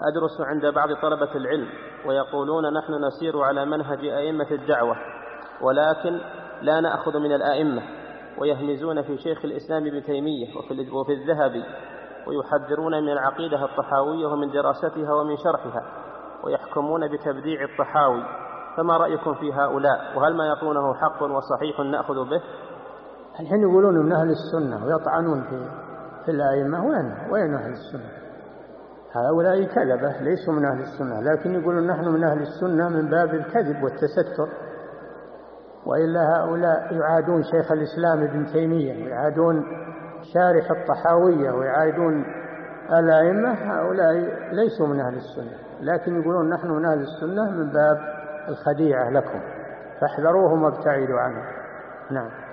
أدرس عند بعض طلبة العلم ويقولون نحن نسير على منهج أئمة الدعوة ولكن لا نأخذ من الآئمة، ويهمزون في شيخ الإسلام ابن تيمية وفي الذهبي، ويحذرون من العقيدة الطحاوية ومن دراستها ومن شرحها، ويحكمون بتبديع الطحاوي. فما رأيكم في هؤلاء؟ وهل ما يقولونه حق وصحيح نأخذ به؟ الحين يقولون من أهل السنة ويطعنون في الأئمة. وين أهل السنة؟ هؤلاء كذبة ليسوا من أهل السنة، لكن يقولون نحن من أهل السنة من باب الكذب والتستر. وإلا هؤلاء يعادون شيخ الإسلام ابن تيمية ويعادون شارح الطحاوية ويعادون الأئمة. هؤلاء ليسوا من أهل السنة، لكن يقولون نحن من أهل السنة من باب الخديعة لكم، فاحذروهم وابتعدوا عنهم. نعم.